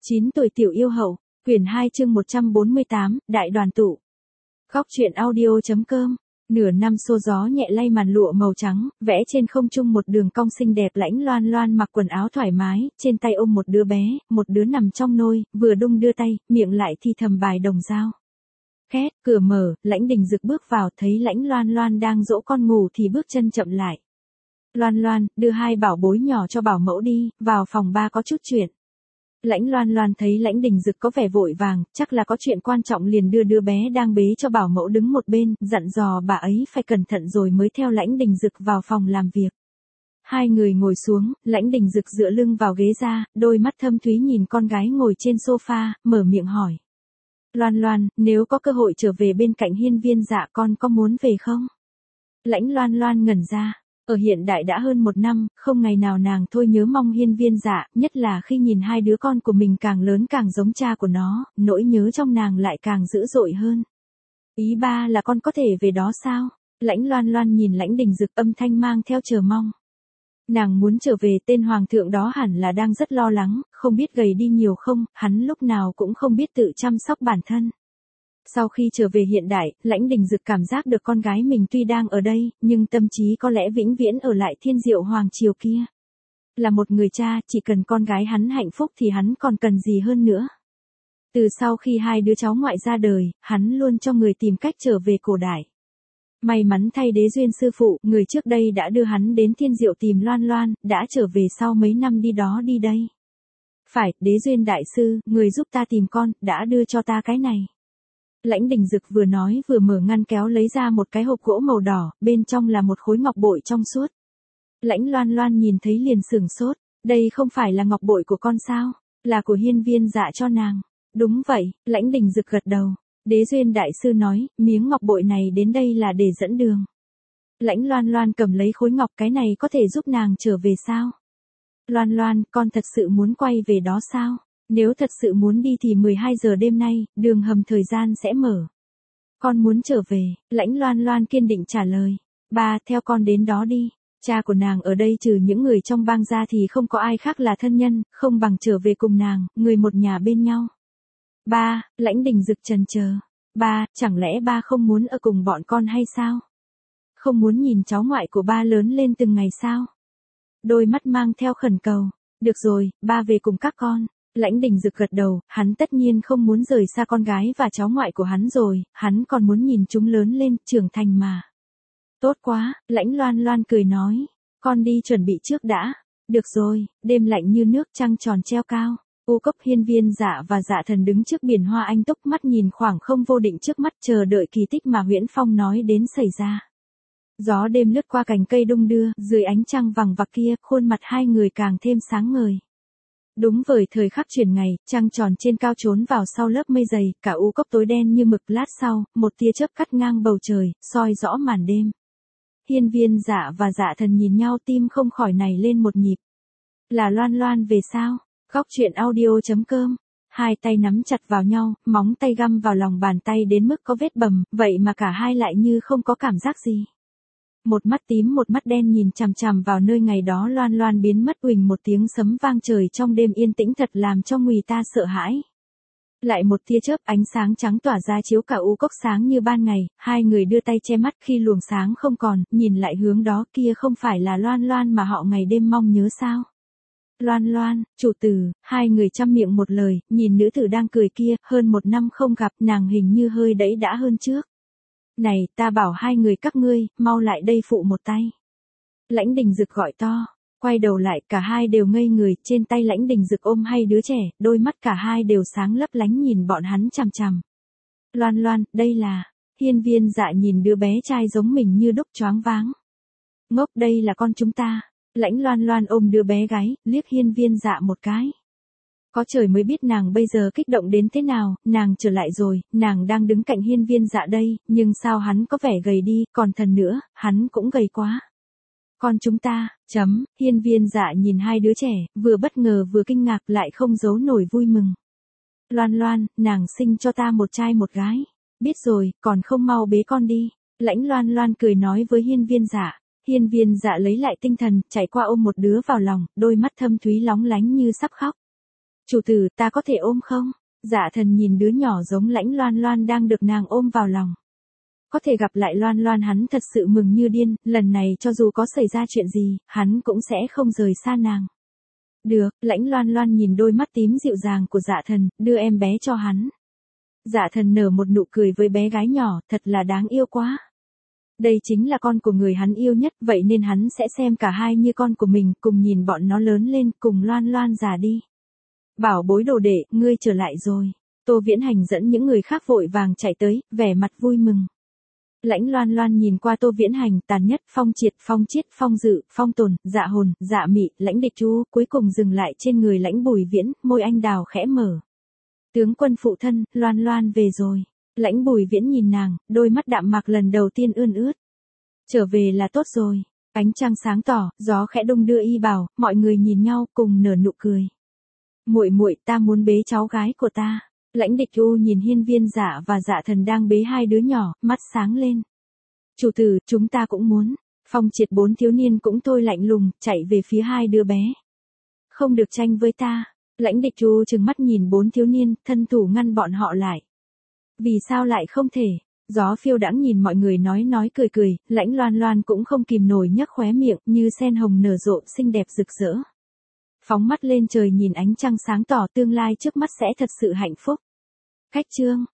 9 tuổi tiểu yêu hậu, quyển 2 chương 148, đại đoàn tụ. Góc truyện audio.com. Nửa năm xô gió nhẹ lay màn lụa màu trắng, vẽ trên không trung một đường cong xinh đẹp. Lãnh Loan Loan mặc quần áo thoải mái, trên tay ôm một đứa bé, một đứa nằm trong nôi, vừa đung đưa tay, miệng lại thì thầm bài đồng dao. Két, cửa mở, Lãnh Đình Dực bước vào, thấy Lãnh Loan Loan đang dỗ con ngủ thì bước chân chậm lại. Loan Loan, đưa hai bảo bối nhỏ cho bảo mẫu đi, vào phòng ba có chút chuyện. Lãnh Loan Loan thấy Lãnh Đình Dực có vẻ vội vàng, chắc là có chuyện quan trọng liền đưa đứa bé đang bế cho bảo mẫu đứng một bên, dặn dò bà ấy phải cẩn thận rồi mới theo Lãnh Đình Dực vào phòng làm việc. Hai người ngồi xuống, Lãnh Đình Dực dựa lưng vào ghế ra, đôi mắt thâm thúy nhìn con gái ngồi trên sofa, mở miệng hỏi. Loan Loan, nếu có cơ hội trở về bên cạnh Hiên Viên Dạ con có muốn về không? Lãnh Loan Loan ngẩn ra. Ở hiện đại đã hơn 1 năm, không ngày nào nàng thôi nhớ mong Hiên Viên Dạ, nhất là khi nhìn hai đứa con của mình càng lớn càng giống cha của nó, nỗi nhớ trong nàng lại càng dữ dội hơn. Ý ba là con có thể về đó sao? Lãnh Loan Loan nhìn Lãnh Đình Dực, âm thanh mang theo chờ mong. Nàng muốn trở về, tên hoàng thượng đó hẳn là đang rất lo lắng, không biết gầy đi nhiều không, hắn lúc nào cũng không biết tự chăm sóc bản thân. Sau khi trở về hiện đại, Lãnh Đình Dực cảm giác được con gái mình tuy đang ở đây, nhưng tâm trí có lẽ vĩnh viễn ở lại Thiên Diệu Hoàng triều kia. Là một người cha, chỉ cần con gái hắn hạnh phúc thì hắn còn cần gì hơn nữa. Từ sau khi hai đứa cháu ngoại ra đời, hắn luôn cho người tìm cách trở về cổ đại. May mắn thay Đế Duyên sư phụ, người trước đây đã đưa hắn đến Thiên Diệu tìm Loan Loan, đã trở về sau mấy năm đi đó đi đây. Phải, Đế Duyên đại sư, người giúp ta tìm con, đã đưa cho ta cái này. Lãnh Đình Dực vừa nói vừa mở ngăn kéo lấy ra một cái hộp gỗ màu đỏ, bên trong là một khối ngọc bội trong suốt. Lãnh Loan Loan nhìn thấy liền sửng sốt, đây không phải là ngọc bội của con sao, là của Hiên Viên Dạ cho nàng. Đúng vậy, Lãnh Đình Dực gật đầu. Đế Duyên đại sư nói, miếng ngọc bội này đến đây là để dẫn đường. Lãnh Loan Loan cầm lấy khối ngọc, cái này có thể giúp nàng trở về sao? Loan Loan, con thật sự muốn quay về đó sao? Nếu thật sự muốn đi thì 12 giờ đêm nay, đường hầm thời gian sẽ mở. Con muốn trở về, Lãnh Loan Loan kiên định trả lời. Ba, theo con đến đó đi. Cha của nàng ở đây trừ những người trong bang ra thì không có ai khác là thân nhân, không bằng trở về cùng nàng, người một nhà bên nhau. Ba, Lãnh Đình Dực chần chờ. Ba, chẳng lẽ ba không muốn ở cùng bọn con hay sao? Không muốn nhìn cháu ngoại của ba lớn lên từng ngày sao? Đôi mắt mang theo khẩn cầu. Được rồi, ba về cùng các con. Lãnh Đình Dực gật đầu, hắn tất nhiên không muốn rời xa con gái và cháu ngoại của hắn rồi, hắn còn muốn nhìn chúng lớn lên, trưởng thành mà. Tốt quá, Lãnh Loan Loan cười nói, con đi chuẩn bị trước đã. Được rồi, đêm lạnh như nước, trăng tròn treo cao. U Cốc, Hiên Viên Dạ và Dạ Thần đứng trước biển hoa anh túc, mắt nhìn khoảng không vô định trước mắt, chờ đợi kỳ tích mà Huyễn Phong nói đến xảy ra. Gió đêm lướt qua cành cây đung đưa, dưới ánh trăng vằng vặc kia, khuôn mặt hai người càng thêm sáng ngời. Đúng với thời khắc chuyển ngày, trăng tròn trên cao trốn vào sau lớp mây dày, cả U Cốc tối đen như mực, lát sau, một tia chớp cắt ngang bầu trời, soi rõ màn đêm. Hiên Viên Dạ và Dạ Thần nhìn nhau, tim không khỏi nảy lên một nhịp. Là Loan Loan về sao? Góc truyện audio.com. Hai tay nắm chặt vào nhau, móng tay găm vào lòng bàn tay đến mức có vết bầm, vậy mà cả hai lại như không có cảm giác gì. Một mắt tím một mắt đen nhìn chằm chằm vào nơi ngày đó Loan Loan biến mất, huỳnh một tiếng sấm vang trời trong đêm yên tĩnh thật làm cho người ta sợ hãi. Lại một tia chớp, ánh sáng trắng tỏa ra chiếu cả U Cốc sáng như ban ngày, hai người đưa tay che mắt khi luồng sáng không còn, nhìn lại hướng đó, kia không phải là Loan Loan mà họ ngày đêm mong nhớ sao? Loan Loan, chủ tử, hai người chăm miệng một lời, nhìn nữ tử đang cười kia, hơn 1 năm không gặp, nàng hình như hơi đẫy đã hơn trước. Này, ta bảo hai người các ngươi, mau lại đây phụ một tay. Lãnh Đình Dực gọi to, quay đầu lại, cả hai đều ngây người, trên tay Lãnh Đình Dực ôm hai đứa trẻ, đôi mắt cả hai đều sáng lấp lánh nhìn bọn hắn chằm chằm. Loan Loan, đây là, Hiên Viên Dạ nhìn đứa bé trai giống mình như đúc choáng váng. Ngốc, đây là con chúng ta. Lãnh Loan Loan ôm đứa bé gái, liếc Hiên Viên Dạ một cái. Có trời mới biết nàng bây giờ kích động đến thế nào, nàng trở lại rồi, nàng đang đứng cạnh Hiên Viên Dạ đây, nhưng sao hắn có vẻ gầy đi, còn thần nữa, hắn cũng gầy quá. Con chúng ta, Hiên Viên Dạ nhìn hai đứa trẻ, vừa bất ngờ vừa kinh ngạc, lại không giấu nổi vui mừng. Loan Loan, nàng sinh cho ta một trai một gái. Biết rồi, còn không mau bế con đi. Lãnh Loan Loan cười nói với Hiên Viên Dạ. Hiên Viên Dạ lấy lại tinh thần, chạy qua ôm một đứa vào lòng, đôi mắt thâm thúy lóng lánh như sắp khóc. Chủ tử, ta có thể ôm không? Dạ thần nhìn đứa nhỏ giống Lãnh Loan Loan đang được nàng ôm vào lòng. Có thể gặp lại Loan Loan hắn thật sự mừng như điên, lần này cho dù có xảy ra chuyện gì, hắn cũng sẽ không rời xa nàng. Được, Lãnh Loan Loan nhìn đôi mắt tím dịu dàng của dạ thần, đưa em bé cho hắn. Dạ thần nở một nụ cười với bé gái nhỏ, thật là đáng yêu quá. Đây chính là con của người hắn yêu nhất, vậy nên hắn sẽ xem cả hai như con của mình, cùng nhìn bọn nó lớn lên, cùng Loan Loan già đi. Bảo bối đồ đệ, ngươi trở lại rồi. Tô Viễn Hành dẫn những người khác vội vàng chạy tới, vẻ mặt vui mừng. Lãnh Loan Loan nhìn qua Tô Viễn Hành, Tàn Nhất, Phong Triệt, Phong Chiết, Phong Dự, Phong Tồn, Dạ Hồn, Dạ Mị, Lãnh Địch Chu, cuối cùng dừng lại trên người Lãnh Bùi Viễn, môi anh đào khẽ mở. Tướng quân phụ thân, Loan Loan về rồi. Lãnh Bùi Viễn nhìn nàng, đôi mắt đạm mạc lần đầu tiên ươn ướt. Trở về là tốt rồi. Ánh trăng sáng tỏ, gió khẽ đung đưa y bào, mọi người nhìn nhau cùng nở nụ cười. Muội muội, ta muốn bế cháu gái của ta. Lãnh Địch U nhìn Hiên Viên Dạ và Dạ Thần đang bế hai đứa nhỏ, mắt sáng lên. Chủ tử, chúng ta cũng muốn. Phong Triệt 4 thiếu niên cũng thôi lạnh lùng, chạy về phía hai đứa bé. Không được tranh với ta. Lãnh Địch U trừng mắt nhìn 4 thiếu niên, thân thủ ngăn bọn họ lại. Vì sao lại không thể? Gió phiêu đãng nhìn mọi người nói cười, Lãnh Loan Loan cũng không kìm nổi nhếch khóe miệng, như sen hồng nở rộ xinh đẹp rực rỡ. Phóng mắt lên trời nhìn ánh trăng sáng tỏ, tương lai trước mắt sẽ thật sự hạnh phúc. Khách chương